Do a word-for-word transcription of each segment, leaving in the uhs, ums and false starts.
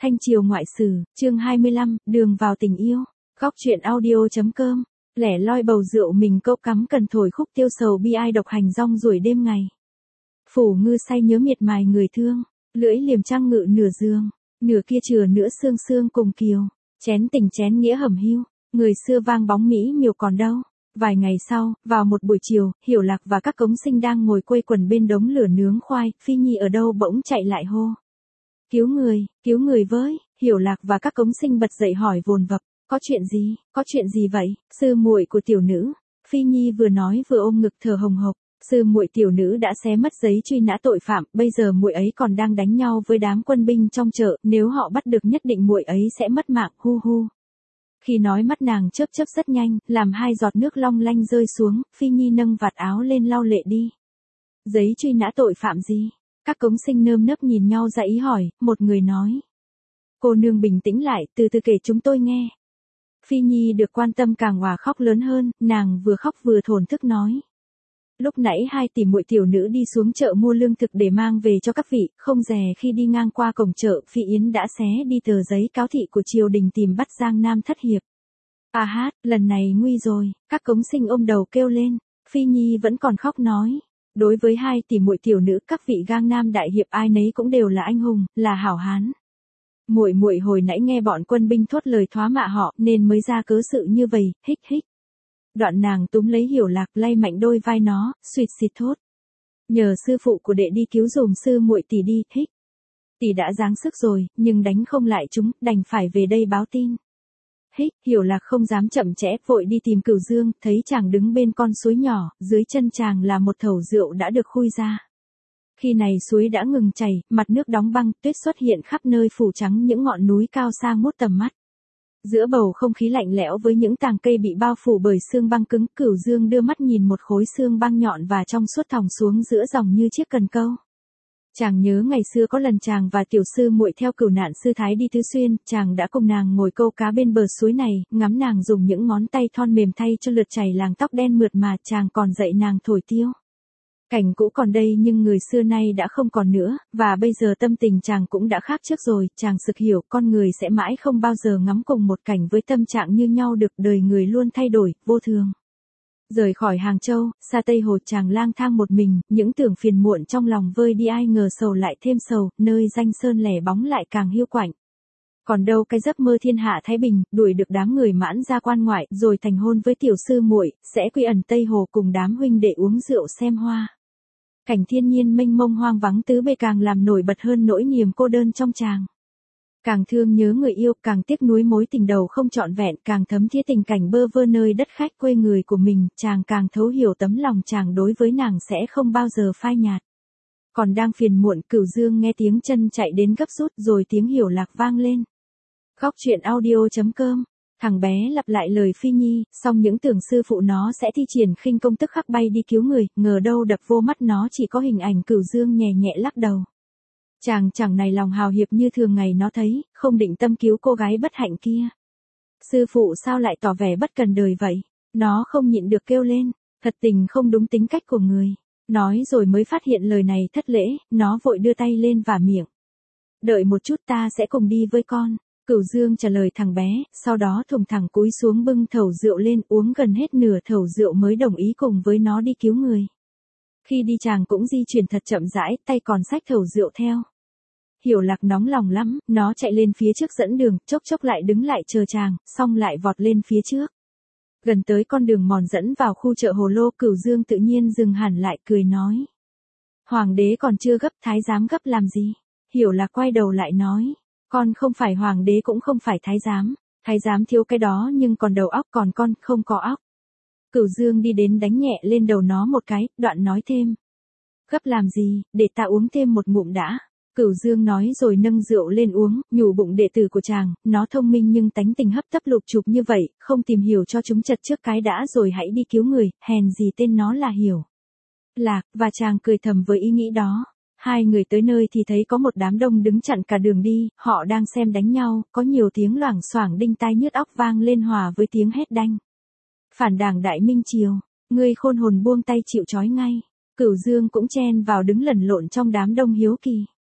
Thanh Triều Ngoại Sử, chương hai mươi lăm, đường vào tình yêu. Góc truyện audio.com. Lẻ loi bầu rượu mình câu cắm cần thổi khúc tiêu sầu bi ai độc hành rong ruổi đêm ngày. Phủ ngư say nhớ miệt mài người thương, lưỡi liềm trăng ngự nửa giường, nửa kia chừa nữa sương sương cùng kiều. Chén tình chén nghĩa hầm hiu, người xưa vang bóng mỹ miều còn đâu. Vài ngày sau, vào một buổi chiều, Hiểu Lạc và các cống sinh đang ngồi quây quần bên đống lửa nướng khoai, Phi Nhi ở đâu bỗng chạy lại hô. Cứu người, cứu người với, Hiểu Lạc và các cống sinh bật dậy hỏi vồn vập, có chuyện gì, có chuyện gì vậy, sư muội của tiểu nữ. Phi Nhi vừa nói vừa ôm ngực thở hồng hộc, sư muội tiểu nữ đã xé mất giấy truy nã tội phạm, bây giờ muội ấy còn đang đánh nhau với đám quân binh trong chợ, nếu họ bắt được nhất định muội ấy sẽ mất mạng, hu hu. Khi nói mắt nàng chớp chớp rất nhanh, làm hai giọt nước long lanh rơi xuống, Phi Nhi nâng vạt áo lên lau lệ đi. Giấy truy nã tội phạm gì? Các cống sinh nơm nớp nhìn nhau ra ý hỏi, một người nói. Cô nương bình tĩnh lại, từ từ kể chúng tôi nghe. Phi Nhi được quan tâm càng hòa khóc lớn hơn, nàng vừa khóc vừa thổn thức nói. Lúc nãy hai tỷ muội tiểu nữ đi xuống chợ mua lương thực để mang về cho các vị, không dè khi đi ngang qua cổng chợ, Phi Yến đã xé đi tờ giấy cáo thị của triều đình tìm bắt Giang Nam thất hiệp. À hát, lần này nguy rồi, các cống sinh ôm đầu kêu lên, Phi Nhi vẫn còn khóc nói. Đối với hai tỷ muội tiểu nữ, các vị Giang Nam đại hiệp ai nấy cũng đều là anh hùng, là hảo hán. Muội muội hồi nãy nghe bọn quân binh thốt lời thoá mạ họ, nên mới ra cớ sự như vậy, hích hích. Đoạn nàng túm lấy Hiểu Lạc lay mạnh đôi vai nó, suýt xịt thốt. Nhờ sư phụ của đệ đi cứu dùm sư muội tỷ đi, hích. Tỷ đã giáng sức rồi, nhưng đánh không lại chúng, đành phải về đây báo tin. Hích, Hiểu Lạc không dám chậm trễ, vội đi tìm Cửu Dương, thấy chàng đứng bên con suối nhỏ, dưới chân chàng là một thầu rượu đã được khui ra. Khi này suối đã ngừng chảy, mặt nước đóng băng, tuyết xuất hiện khắp nơi phủ trắng những ngọn núi cao xa ngút tầm mắt. Giữa bầu không khí lạnh lẽo với những tàng cây bị bao phủ bởi xương băng cứng, Cửu Dương đưa mắt nhìn một khối xương băng nhọn và trong suốt thòng xuống giữa dòng như chiếc cần câu. Chàng nhớ ngày xưa có lần chàng và tiểu sư muội theo Cửu Nạn sư thái đi Tứ Xuyên, chàng đã cùng nàng ngồi câu cá bên bờ suối này, ngắm nàng dùng những ngón tay thon mềm thay cho lượt chảy làng tóc đen mượt mà, chàng còn dạy nàng thổi tiêu. Cảnh cũ còn đây nhưng người xưa nay đã không còn nữa, và bây giờ tâm tình chàng cũng đã khác trước rồi, chàng sực hiểu con người sẽ mãi không bao giờ ngắm cùng một cảnh với tâm trạng như nhau được, đời người luôn thay đổi, vô thường. Rời khỏi Hàng Châu, xa Tây Hồ, chàng lang thang một mình, những tưởng phiền muộn trong lòng vơi đi, ai ngờ sầu lại thêm sầu, nơi danh sơn lẻ bóng lại càng hiu quạnh. Còn đâu cái giấc mơ thiên hạ thái bình, đuổi được đám người mãn ra quan ngoại, rồi thành hôn với tiểu sư muội, sẽ quy ẩn Tây Hồ cùng đám huynh đệ uống rượu xem hoa. Cảnh thiên nhiên mênh mông hoang vắng tứ bề càng làm nổi bật hơn nỗi niềm cô đơn trong chàng. Càng thương nhớ người yêu, càng tiếc nuối mối tình đầu không trọn vẹn, càng thấm thía tình cảnh bơ vơ nơi đất khách quê người của mình, chàng càng thấu hiểu tấm lòng chàng đối với nàng sẽ không bao giờ phai nhạt. Còn đang phiền muộn, Cửu Dương nghe tiếng chân chạy đến gấp rút, rồi tiếng Hiểu Lạc vang lên. Góc truyện audio.com. Thằng bé lặp lại lời Phi Nhi, song những tưởng sư phụ nó sẽ thi triển khinh công tức khắc bay đi cứu người, ngờ đâu đập vô mắt nó chỉ có hình ảnh Cửu Dương nhẹ nhẹ lắc đầu. Chàng chẳng này lòng hào hiệp như thường ngày nó thấy, không định tâm cứu cô gái bất hạnh kia. Sư phụ sao lại tỏ vẻ bất cần đời vậy? Nó không nhịn được kêu lên, thật tình không đúng tính cách của người. Nói rồi mới phát hiện lời này thất lễ, nó vội đưa tay lên vả miệng. Đợi một chút, ta sẽ cùng đi với con. Cửu Dương trả lời thằng bé, sau đó thùng thẳng cúi xuống bưng thầu rượu lên, uống gần hết nửa thầu rượu mới đồng ý cùng với nó đi cứu người. Khi đi chàng cũng di chuyển thật chậm rãi, tay còn xách thầu rượu theo. Hiểu Lạc nóng lòng lắm, nó chạy lên phía trước dẫn đường, chốc chốc lại đứng lại chờ chàng, xong lại vọt lên phía trước. Gần tới con đường mòn dẫn vào khu chợ Hồ Lô, Cửu Dương tự nhiên dừng hẳn lại, cười nói. Hoàng đế còn chưa gấp, thái giám gấp làm gì? Hiểu Lạc quay đầu lại nói. Con không phải hoàng đế cũng không phải thái giám, thái giám thiếu cái đó nhưng còn đầu óc, còn con không có óc. Cửu Dương đi đến đánh nhẹ lên đầu nó một cái, đoạn nói thêm. Gấp làm gì, để ta uống thêm một ngụm đã. Cửu Dương nói rồi nâng rượu lên uống, nhủ bụng đệ tử của chàng, nó thông minh nhưng tánh tình hấp tấp lục chụp như vậy, không tìm hiểu cho chúng chật trước cái đã rồi hãy đi cứu người, hèn gì tên nó là Hiểu Lạc, và chàng cười thầm với ý nghĩ đó. Hai người tới nơi thì thấy có một đám đông đứng chặn cả đường đi, họ đang xem đánh nhau, có nhiều tiếng loảng xoảng đinh tai nhức óc vang lên hòa với tiếng hét đanh. Phản đảng Đại Minh Triều, ngươi khôn hồn buông tay chịu trói ngay. Cửu Dương cũng chen vào đứng lẩn lộn trong đám đông hiếu kỳ.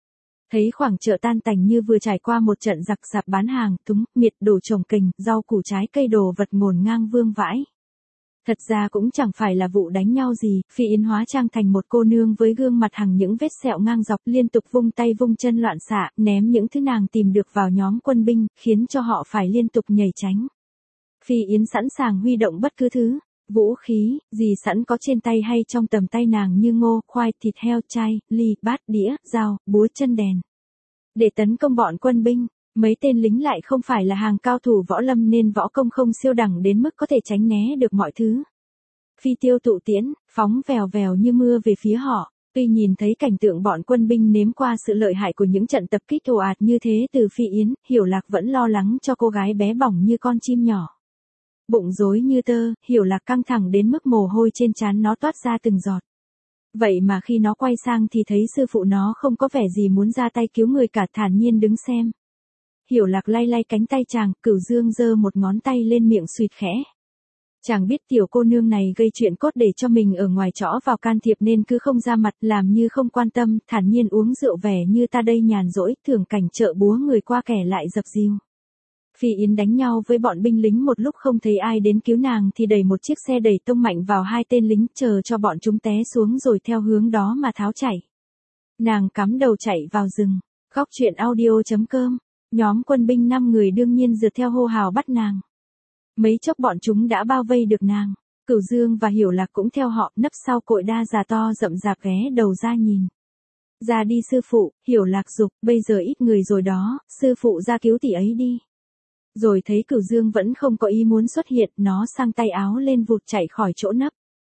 Thấy khoảng chợ tan tành như vừa trải qua một trận giặc giạp bán hàng, túng, miệt đồ trồng cành, rau củ trái cây đồ vật ngổn ngang vương vãi. Thật ra cũng chẳng phải là vụ đánh nhau gì, Phi Yến hóa trang thành một cô nương với gương mặt hằng những vết sẹo ngang dọc, liên tục vung tay vung chân loạn xạ, ném những thứ nàng tìm được vào nhóm quân binh, khiến cho họ phải liên tục nhảy tránh. Phi Yến sẵn sàng huy động bất cứ thứ, vũ khí, gì sẵn có trên tay hay trong tầm tay nàng như ngô, khoai, thịt heo, chai, ly, bát, đĩa, dao, búa, chân đèn. Để tấn công bọn quân binh, mấy tên lính lại không phải là hàng cao thủ võ lâm nên võ công không siêu đẳng đến mức có thể tránh né được mọi thứ. Phi tiêu tụ tiễn, phóng vèo vèo như mưa về phía họ. Tuy nhìn thấy cảnh tượng bọn quân binh nếm qua sự lợi hại của những trận tập kích ồ ạt như thế từ Phi Yến, Hiểu Lạc vẫn lo lắng cho cô gái bé bỏng như con chim nhỏ. Bụng rối như tơ, Hiểu Lạc căng thẳng đến mức mồ hôi trên trán nó toát ra từng giọt. Vậy mà khi nó quay sang thì thấy sư phụ nó không có vẻ gì muốn ra tay cứu người cả, thản nhiên đứng xem. Hiểu Lạc lay lay cánh tay chàng, Cửu Dương giơ một ngón tay lên miệng suýt khẽ. Chàng biết tiểu cô nương này gây chuyện cốt để cho mình ở ngoài trõ vào can thiệp nên cứ không ra mặt, làm như không quan tâm, thản nhiên uống rượu vẻ như ta đây nhàn rỗi, thưởng cảnh chợ búa người qua kẻ lại dập dìu. Phi Yến đánh nhau với bọn binh lính một lúc không thấy ai đến cứu nàng thì đẩy một chiếc xe đẩy tông mạnh vào hai tên lính, chờ cho bọn chúng té xuống rồi theo hướng đó mà tháo chạy. Nàng cắm đầu chạy vào rừng. Góc truyện audio chấm com. Nhóm quân binh năm người đương nhiên rượt theo hô hào bắt nàng. Mấy chốc bọn chúng đã bao vây được nàng. Cửu Dương và Hiểu Lạc cũng theo họ, nấp sau cội đa già to rậm rạp ghé đầu ra nhìn. Ra đi sư phụ, Hiểu Lạc giục, bây giờ ít người rồi đó, sư phụ ra cứu tỷ ấy đi. Rồi thấy Cửu Dương vẫn không có ý muốn xuất hiện, nó sang tay áo lên vụt chạy khỏi chỗ nấp.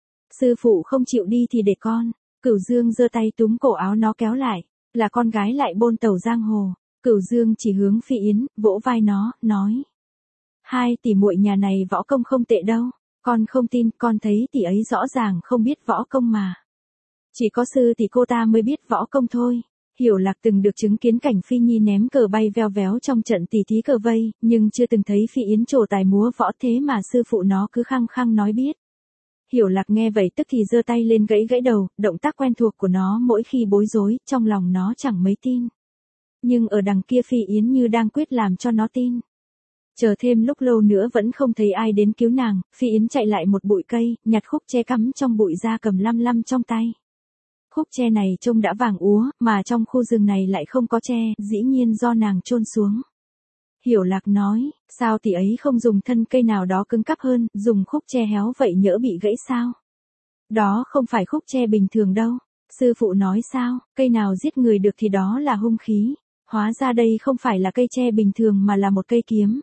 Sư phụ không chịu đi thì để con. Cửu Dương giơ tay túm cổ áo nó kéo lại, là con gái lại bôn tẩu giang hồ. Cửu Dương chỉ hướng Phi Yến, vỗ vai nó, nói. Hai tỷ muội nhà này võ công không tệ đâu, con không tin, con thấy tỷ ấy rõ ràng không biết võ công mà. Chỉ có sư thì cô ta mới biết võ công thôi. Hiểu Lạc từng được chứng kiến cảnh Phi Nhi ném cờ bay veo véo trong trận tỉ thí cờ vây, nhưng chưa từng thấy Phi Yến trổ tài múa võ, thế mà sư phụ nó cứ khăng khăng nói biết. Hiểu Lạc nghe vậy tức thì giơ tay lên gãy gãy đầu, động tác quen thuộc của nó mỗi khi bối rối, trong lòng nó chẳng mấy tin. Nhưng ở đằng kia Phi Yến như đang quyết làm cho nó tin. Chờ thêm lúc lâu nữa vẫn không thấy ai đến cứu nàng, Phi Yến chạy lại một bụi cây, nhặt khúc tre cắm trong bụi ra cầm lăm lăm trong tay. Khúc tre này trông đã vàng úa, mà trong khu rừng này lại không có tre, dĩ nhiên do nàng chôn xuống. Hiểu Lạc nói, sao tỷ ấy không dùng thân cây nào đó cứng cáp hơn, dùng khúc tre héo vậy nhỡ bị gãy sao? Đó không phải khúc tre bình thường đâu. Sư phụ nói sao, cây nào giết người được thì đó là hung khí. Hóa ra đây không phải là cây tre bình thường mà là một cây kiếm.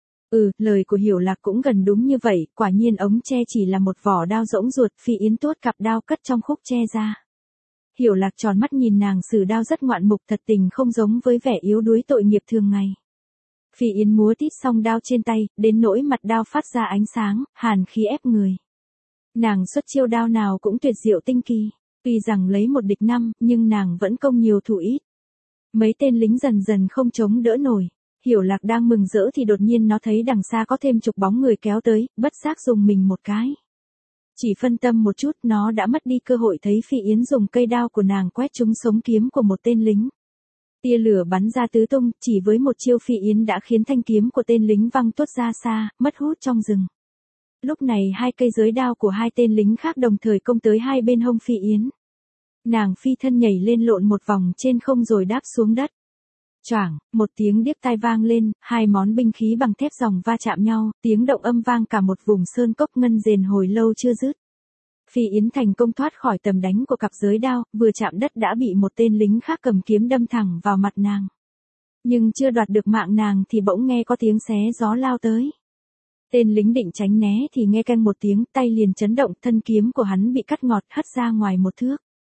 Ừ, lời của Hiểu Lạc cũng gần đúng như vậy, quả nhiên ống tre chỉ là một vỏ đao rỗng ruột, Phi Yến tuốt cặp đao cất trong khúc tre ra. Hiểu Lạc tròn mắt nhìn nàng sử đao rất ngoạn mục, thật tình không giống với vẻ yếu đuối tội nghiệp thường ngày. Phi Yến múa tít xong đao trên tay, đến nỗi mặt đao phát ra ánh sáng, hàn khí ép người. Nàng xuất chiêu đao nào cũng tuyệt diệu tinh kỳ, tuy rằng lấy một địch năm, nhưng nàng vẫn công nhiều thủ ít. Mấy tên lính dần dần không chống đỡ nổi. Hiểu Lạc đang mừng rỡ thì đột nhiên nó thấy đằng xa có thêm chục bóng người kéo tới, bất giác dùng mình một cái. Chỉ phân tâm một chút nó đã mất đi cơ hội thấy Phi Yến dùng cây đao của nàng quét trúng sống kiếm của một tên lính. Tia lửa bắn ra tứ tung, chỉ với một chiêu Phi Yến đã khiến thanh kiếm của tên lính văng tuốt ra xa, mất hút trong rừng. Lúc này hai cây giới đao của hai tên lính khác đồng thời công tới hai bên hông Phi Yến. Nàng phi thân nhảy lên lộn một vòng trên không rồi đáp xuống đất. Choảng, một tiếng điếc tai vang lên, hai món binh khí bằng thép ròng va chạm nhau, tiếng động âm vang cả một vùng sơn cốc ngân rền hồi lâu chưa dứt. Phi Yến thành công thoát khỏi tầm đánh của cặp giới đao, vừa chạm đất đã bị một tên lính khác cầm kiếm đâm thẳng vào mặt nàng. Nhưng chưa đoạt được mạng nàng thì bỗng nghe có tiếng xé gió lao tới. Tên lính định tránh né thì nghe canh một tiếng, tay liền chấn động, thân kiếm của hắn bị cắt ngọt hất ra ngoài một thước.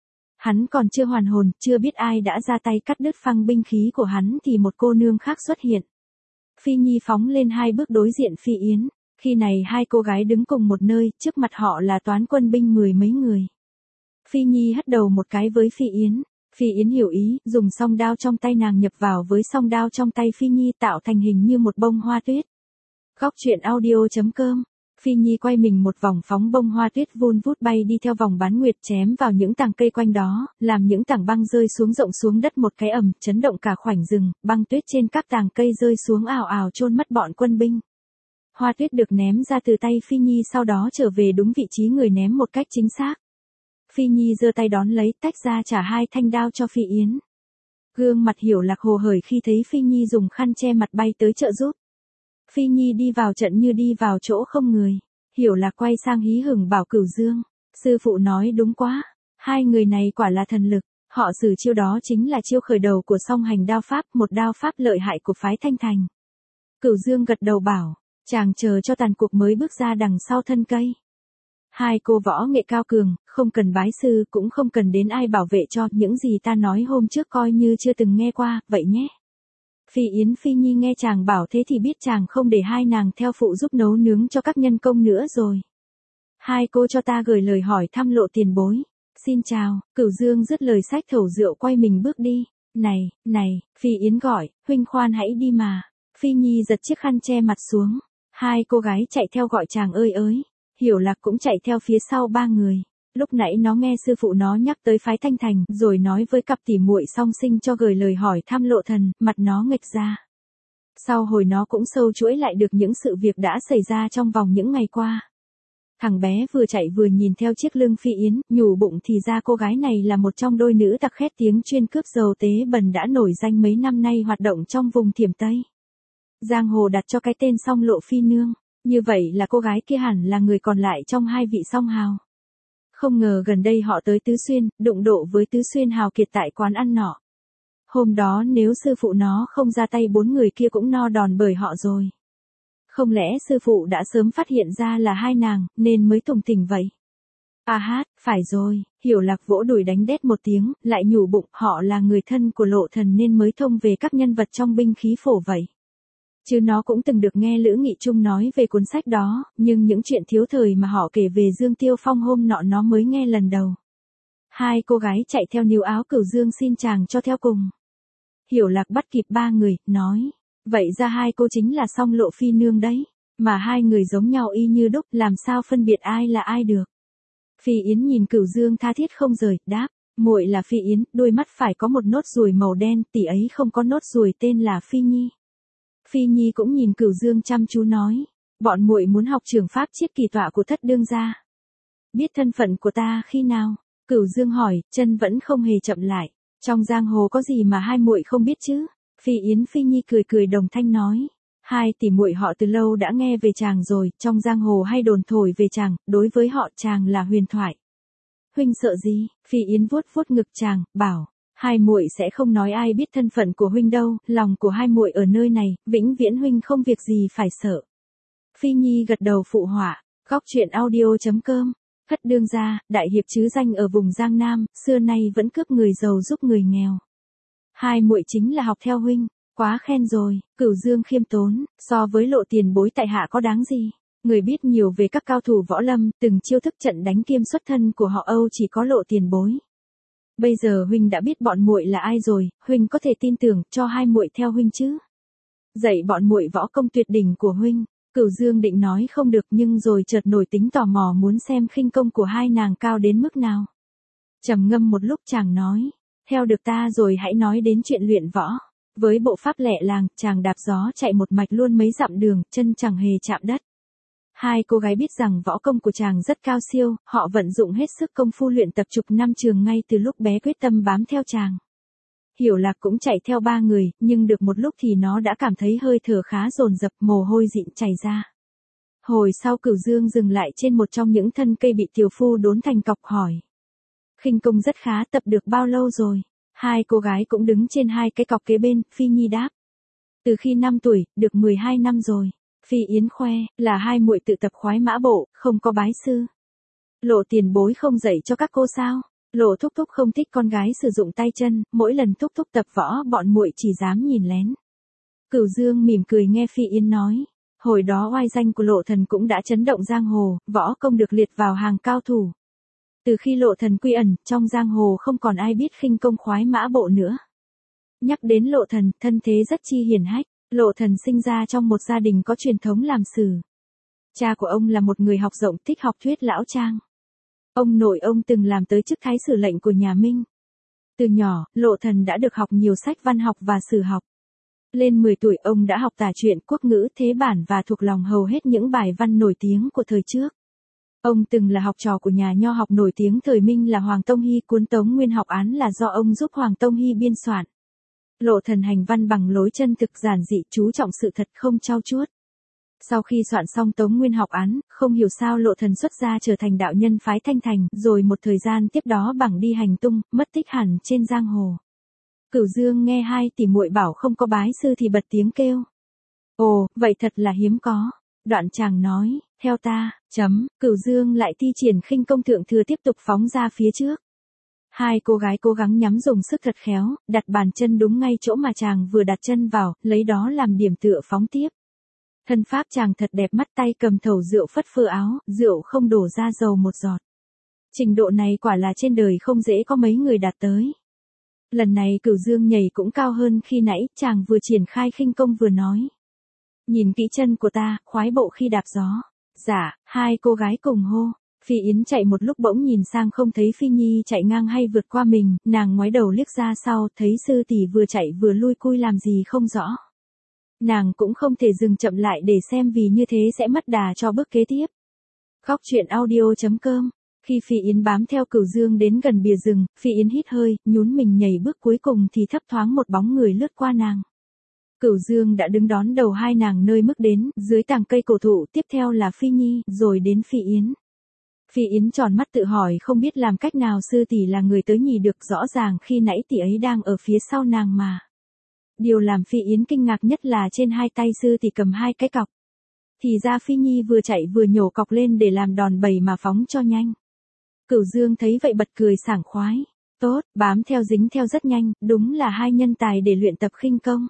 Hắn còn chưa hoàn hồn, chưa biết ai đã ra tay cắt đứt phăng binh khí của hắn thì một cô nương khác xuất hiện. Phi Nhi phóng lên hai bước đối diện Phi Yến. Khi này hai cô gái đứng cùng một nơi, trước mặt họ là toán quân binh mười mấy người. Phi Nhi hất đầu một cái với Phi Yến. Phi Yến hiểu ý, dùng song đao trong tay nàng nhập vào với song đao trong tay Phi Nhi tạo thành hình như một bông hoa tuyết. Góc truyện audio chấm com Phi Nhi quay mình một vòng phóng bông hoa tuyết vun vút bay đi theo vòng bán nguyệt chém vào những tảng cây quanh đó, làm những tảng băng rơi xuống rộng xuống đất một cái ầm, chấn động cả khoảnh rừng, băng tuyết trên các tàng cây rơi xuống ào ào chôn mất bọn quân binh. Hoa tuyết được ném ra từ tay Phi Nhi sau đó trở về đúng vị trí người ném một cách chính xác. Phi Nhi giơ tay đón lấy, tách ra trả hai thanh đao cho Phi Yến. Gương mặt Hiểu Lạc hồ hởi khi thấy Phi Nhi dùng khăn che mặt bay tới trợ giúp. Phi Nhi đi vào trận như đi vào chỗ không người. Hiểu Lạc quay sang hí hửng bảo Cửu Dương, sư phụ nói đúng quá, hai người này quả là thần lực, họ sử chiêu đó chính là chiêu khởi đầu của song hành đao pháp, một đao pháp lợi hại của phái Thanh Thành. Cửu Dương gật đầu bảo, chàng chờ cho tàn cuộc mới bước ra đằng sau thân cây. Hai cô võ nghệ cao cường, không cần bái sư cũng không cần đến ai bảo vệ cho, những gì ta nói hôm trước coi như chưa từng nghe qua, vậy nhé. Phi Yến Phi Nhi nghe chàng bảo thế thì biết chàng không để hai nàng theo phụ giúp nấu nướng cho các nhân công nữa rồi. Hai cô cho ta gửi lời hỏi thăm Lộ tiền bối. Xin chào, Cửu Dương dứt lời xách thẩu rượu quay mình bước đi. Này, này, Phi Yến gọi, huynh khoan hãy đi mà. Phi Nhi giật chiếc khăn che mặt xuống. Hai cô gái chạy theo gọi chàng ơi ới. Hiểu Lạc cũng chạy theo phía sau ba người. Lúc nãy nó nghe sư phụ nó nhắc tới phái Thanh Thành, rồi nói với cặp tỉ muội song sinh cho gửi lời hỏi thăm Lộ thần, mặt nó nghệch ra. Sau hồi nó cũng sâu chuỗi lại được những sự việc đã xảy ra trong vòng những ngày qua. Thằng bé vừa chạy vừa nhìn theo chiếc lưng Phi Yến, nhủ bụng thì ra cô gái này là một trong đôi nữ tặc khét tiếng chuyên cướp dầu tế bần đã nổi danh mấy năm nay hoạt động trong vùng Thiểm Tây. Giang hồ đặt cho cái tên Song Lộ Phi Nương, như vậy là cô gái kia hẳn là người còn lại trong hai vị song hào. Không ngờ gần đây họ tới Tứ Xuyên, đụng độ với Tứ Xuyên hào kiệt tại quán ăn nọ. Hôm đó nếu sư phụ nó không ra tay bốn người kia cũng no đòn bởi họ rồi. Không lẽ sư phụ đã sớm phát hiện ra là hai nàng, nên mới tùng tỉnh vậy? À hát, phải rồi, Hiểu Lạc vỗ đùi đánh đét một tiếng, lại nhủ bụng họ là người thân của Lộ thần nên mới thông về các nhân vật trong binh khí phổ vậy. Chứ nó cũng từng được nghe Lữ Nghị Trung nói về cuốn sách đó, nhưng những chuyện thiếu thời mà họ kể về Dương Tiêu Phong hôm nọ nó mới nghe lần đầu. Hai cô gái chạy theo níu áo Cửu Dương xin chàng cho theo cùng. Hiểu Lạc bắt kịp ba người, nói, vậy ra hai cô chính là Song Lộ Phi Nương đấy, mà hai người giống nhau y như đúc, làm sao phân biệt ai là ai được. Phi Yến nhìn Cửu Dương tha thiết không rời, đáp, muội là Phi Yến, đôi mắt phải có một nốt ruồi màu đen, tỷ ấy không có nốt ruồi tên là Phi Nhi. Phi Nhi cũng nhìn Cửu Dương chăm chú nói, bọn muội muốn học trường pháp chiết kỳ tọa của Thất đương gia. Biết thân phận của ta khi nào? Cửu Dương hỏi, chân vẫn không hề chậm lại, trong giang hồ có gì mà hai muội không biết chứ? Phi Yến Phi Nhi cười cười đồng thanh nói, hai tỷ muội họ từ lâu đã nghe về chàng rồi, trong giang hồ hay đồn thổi về chàng, đối với họ chàng là huyền thoại. Huynh sợ gì? Phi Yến vuốt vuốt ngực chàng, bảo, hai muội sẽ không nói ai biết thân phận của huynh đâu, lòng của hai muội ở nơi này, vĩnh viễn huynh không việc gì phải sợ. Phi Nhi gật đầu phụ họa, góc truyện audio chấm com. Thất đương gia, đại hiệp chứ danh ở vùng Giang Nam, xưa nay vẫn cướp người giàu giúp người nghèo. Hai muội chính là học theo huynh, quá khen rồi. Cửu Dương khiêm tốn, so với Lộ tiền bối tại hạ có đáng gì. Người biết nhiều về các cao thủ võ lâm, từng chiêu thức trận đánh kiêm xuất thân của họ Âu chỉ có Lộ tiền bối. Bây giờ huynh đã biết bọn muội là ai rồi, huynh có thể tin tưởng cho hai muội theo huynh chứ? Dạy bọn muội võ công tuyệt đỉnh của huynh. Cửu Dương định nói không được nhưng rồi chợt nổi tính tò mò muốn xem khinh công của hai nàng cao đến mức nào. Trầm ngâm một lúc chàng nói, theo được ta rồi hãy nói đến chuyện luyện võ. Với bộ pháp lẹ làng, chàng đạp gió chạy một mạch luôn mấy dặm đường, chân chẳng hề chạm đất. Hai cô gái biết rằng võ công của chàng rất cao siêu, họ vận dụng hết sức công phu luyện tập chục năm trường ngay từ lúc bé quyết tâm bám theo chàng. Hiểu Lạc cũng chạy theo ba người, nhưng được một lúc thì nó đã cảm thấy hơi thở khá dồn dập, mồ hôi dịn chảy ra. Hồi sau Cửu Dương dừng lại trên một trong những thân cây bị tiểu phu đốn thành cọc hỏi. Khinh công rất khá, tập được bao lâu rồi? Hai cô gái cũng đứng trên hai cái cọc kế bên, Phi Nhi đáp. Từ khi năm tuổi, được mười hai năm rồi. Phi Yến khoe, là hai muội tự tập khoái mã bộ, không có bái sư. Lộ tiền bối không dạy cho các cô sao? Lộ thúc thúc không thích con gái sử dụng tay chân, mỗi lần thúc thúc tập võ bọn muội chỉ dám nhìn lén. Cửu Dương mỉm cười nghe Phi Yến nói, hồi đó oai danh của Lộ thần cũng đã chấn động giang hồ, võ công được liệt vào hàng cao thủ. Từ khi Lộ thần quy ẩn, trong giang hồ không còn ai biết khinh công khoái mã bộ nữa. Nhắc đến Lộ thần, thân thế rất chi hiển hách, Lộ thần sinh ra trong một gia đình có truyền thống làm sử. Cha của ông là một người học rộng, thích học thuyết lão trang. Ông nội ông từng làm tới chức thái sử lệnh của nhà Minh. Từ nhỏ, Lộ Thần đã được học nhiều sách văn học và sử học. Lên mười tuổi ông đã học tả truyện, quốc ngữ, thế bản và thuộc lòng hầu hết những bài văn nổi tiếng của thời trước. Ông từng là học trò của nhà nho học nổi tiếng thời Minh là Hoàng Tông Hy, cuốn Tống Nguyên học án là do ông giúp Hoàng Tông Hy biên soạn. Lộ Thần hành văn bằng lối chân thực giản dị, chú trọng sự thật không trau chuốt. Sau khi soạn xong Tống Nguyên học án, không hiểu sao Lộ Thần xuất gia trở thành đạo nhân phái Thanh Thành, rồi một thời gian tiếp đó bằng đi hành tung, mất tích hẳn trên giang hồ. Cửu Dương nghe hai tỷ muội bảo không có bái sư thì bật tiếng kêu. Ồ, vậy thật là hiếm có. Đoạn chàng nói, theo ta, chấm, Cửu Dương lại thi triển khinh công thượng thừa tiếp tục phóng ra phía trước. Hai cô gái cố gắng nhắm dùng sức thật khéo, đặt bàn chân đúng ngay chỗ mà chàng vừa đặt chân vào, lấy đó làm điểm tựa phóng tiếp. Thân pháp chàng thật đẹp, mắt tay cầm thầu rượu phất phơ áo, rượu không đổ ra dầu một giọt. Trình độ này quả là trên đời không dễ có mấy người đạt tới. Lần này Cửu Dương nhảy cũng cao hơn khi nãy, chàng vừa triển khai khinh công vừa nói. Nhìn kỹ chân của ta, khoái bộ khi đạp gió. Dạ, hai cô gái cùng hô. Phi Yến chạy một lúc bỗng nhìn sang không thấy Phi Nhi chạy ngang hay vượt qua mình, nàng ngoái đầu liếc ra sau, thấy sư tỷ vừa chạy vừa lui cui làm gì không rõ. Nàng cũng không thể dừng chậm lại để xem vì như thế sẽ mất đà cho bước kế tiếp. Khóc chuyện audio chấm com. Khi Phi Yến bám theo Cửu Dương đến gần bìa rừng, Phi Yến hít hơi, nhún mình nhảy bước cuối cùng thì thấp thoáng một bóng người lướt qua nàng. Cửu Dương đã đứng đón đầu hai nàng nơi mức đến, dưới tàng cây cổ thụ, tiếp theo là Phi Nhi, rồi đến Phi Yến. Phi Yến tròn mắt tự hỏi không biết làm cách nào sư tỷ là người tới nhì được, rõ ràng khi nãy tỷ ấy đang ở phía sau nàng mà. Điều làm Phi Yến kinh ngạc nhất là trên hai tay sư tỷ cầm hai cái cọc. Thì ra Phi Nhi vừa chạy vừa nhổ cọc lên để làm đòn bẩy mà phóng cho nhanh. Cửu Dương thấy vậy bật cười sảng khoái. Tốt, bám theo dính theo rất nhanh, đúng là hai nhân tài để luyện tập khinh công.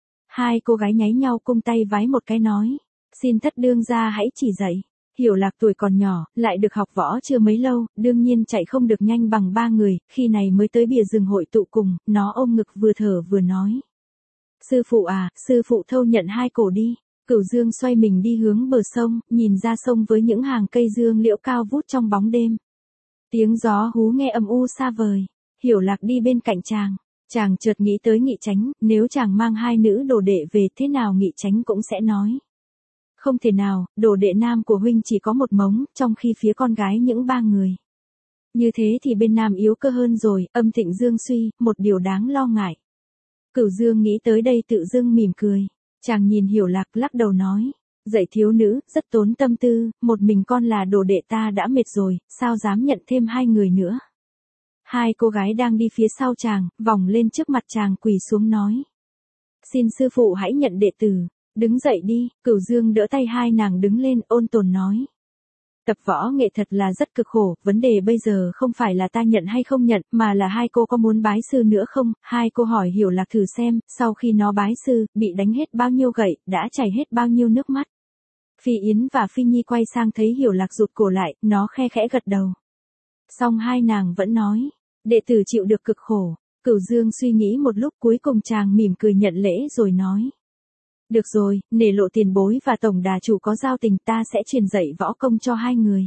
Hai cô gái nháy nhau cung tay vái một cái nói. Xin thất đương gia hãy chỉ dạy. Hiểu Lạc tuổi còn nhỏ, lại được học võ chưa mấy lâu, đương nhiên chạy không được nhanh bằng ba người, khi này mới tới bìa rừng hội tụ cùng, nó ôm ngực vừa thở vừa nói. Sư phụ à, sư phụ thâu nhận hai cổ đi. Cửu Dương xoay mình đi hướng bờ sông, nhìn ra sông với những hàng cây dương liễu cao vút trong bóng đêm. Tiếng gió hú nghe âm u xa vời. Hiểu Lạc đi bên cạnh chàng. Chàng chợt nghĩ tới Nghị Chánh, nếu chàng mang hai nữ đồ đệ về thế nào Nghị Chánh cũng sẽ nói. Không thể nào, đồ đệ nam của huynh chỉ có một mống, trong khi phía con gái những ba người. Như thế thì bên nam yếu cơ hơn rồi, âm thịnh dương suy, một điều đáng lo ngại. Cửu Dương nghĩ tới đây tự dưng mỉm cười. Chàng nhìn Hiểu Lạc lắc đầu nói. Dạy thiếu nữ, rất tốn tâm tư, một mình con là đồ đệ ta đã mệt rồi, sao dám nhận thêm hai người nữa. Hai cô gái đang đi phía sau chàng, vòng lên trước mặt chàng quỳ xuống nói. Xin sư phụ hãy nhận đệ tử. Đứng dậy đi, Cửu Dương đỡ tay hai nàng đứng lên, ôn tồn nói. Tập võ nghệ thật là rất cực khổ, vấn đề bây giờ không phải là ta nhận hay không nhận, mà là hai cô có muốn bái sư nữa không, hai cô hỏi Hiểu Lạc thử xem, sau khi nó bái sư, bị đánh hết bao nhiêu gậy, đã chảy hết bao nhiêu nước mắt. Phi Yến và Phi Nhi quay sang thấy Hiểu Lạc rụt cổ lại, nó khe khẽ gật đầu. Xong hai nàng vẫn nói, đệ tử chịu được cực khổ. Cửu Dương suy nghĩ một lúc cuối cùng chàng mỉm cười nhận lễ rồi nói. Được rồi, nể Lộ tiền bối và tổng đà chủ có giao tình ta sẽ truyền dạy võ công cho hai người.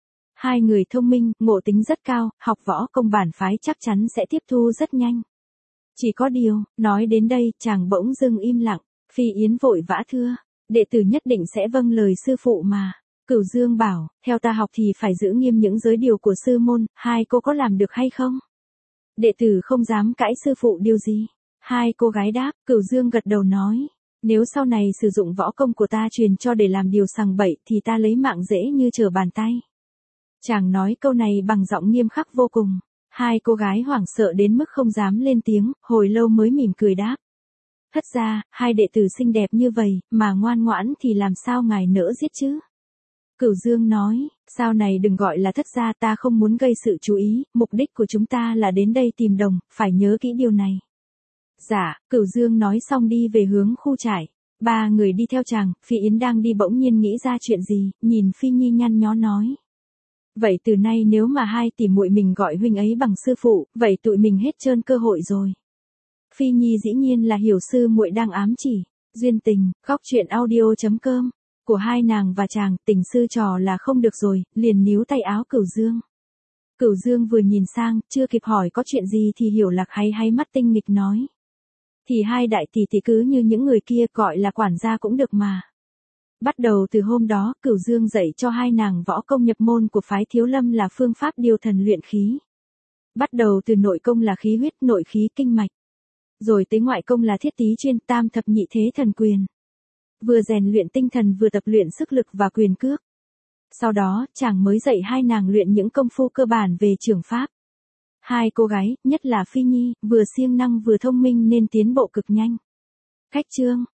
Hai người thông minh, ngộ tính rất cao, học võ công bản phái chắc chắn sẽ tiếp thu rất nhanh. Chỉ có điều, nói đến đây, chàng bỗng dưng im lặng, Phi Yến vội vã thưa, đệ tử nhất định sẽ vâng lời sư phụ mà. Cửu Dương bảo, theo ta học thì phải giữ nghiêm những giới điều của sư môn, hai cô có làm được hay không? Đệ tử không dám cãi sư phụ điều gì. Hai cô gái đáp, Cửu Dương gật đầu nói. Nếu sau này sử dụng võ công của ta truyền cho để làm điều sằng bậy thì ta lấy mạng dễ như trở bàn tay. Chàng nói câu này bằng giọng nghiêm khắc vô cùng. Hai cô gái hoảng sợ đến mức không dám lên tiếng, hồi lâu mới mỉm cười đáp. Thất ra, hai đệ tử xinh đẹp như vậy, mà ngoan ngoãn thì làm sao ngài nỡ giết chứ? Cửu Dương nói, sao này đừng gọi là thất gia, ta không muốn gây sự chú ý, mục đích của chúng ta là đến đây tìm đồng, phải nhớ kỹ điều này. Dạ, Cửu Dương nói xong đi về hướng khu trại. Ba người đi theo chàng, Phi Yến đang đi bỗng nhiên nghĩ ra chuyện gì, nhìn Phi Nhi nhăn nhó nói. Vậy từ nay nếu mà hai tỷ muội mình gọi huynh ấy bằng sư phụ, vậy tụi mình hết trơn cơ hội rồi. Phi Nhi dĩ nhiên là hiểu sư muội đang ám chỉ. Duyên tình, khóc chuyện audio chấm com của hai nàng và chàng, tình sư trò là không được rồi, liền níu tay áo Cửu Dương. Cửu Dương vừa nhìn sang, chưa kịp hỏi có chuyện gì thì Hiểu Lạc hay hay mắt tinh nghịch nói. Thì hai đại tỷ tỷ cứ như những người kia gọi là quản gia cũng được mà. Bắt đầu từ hôm đó, Cửu Dương dạy cho hai nàng võ công nhập môn của phái Thiếu Lâm là phương pháp điều thần luyện khí. Bắt đầu từ nội công là khí huyết, nội khí kinh mạch. Rồi tới ngoại công là thiết tý chuyên, tam thập nhị thế thần quyền. Vừa rèn luyện tinh thần vừa tập luyện sức lực và quyền cước. Sau đó, chàng mới dạy hai nàng luyện những công phu cơ bản về trường pháp. Hai cô gái, nhất là Phi Nhi, vừa siêng năng vừa thông minh nên tiến bộ cực nhanh. Khách chương.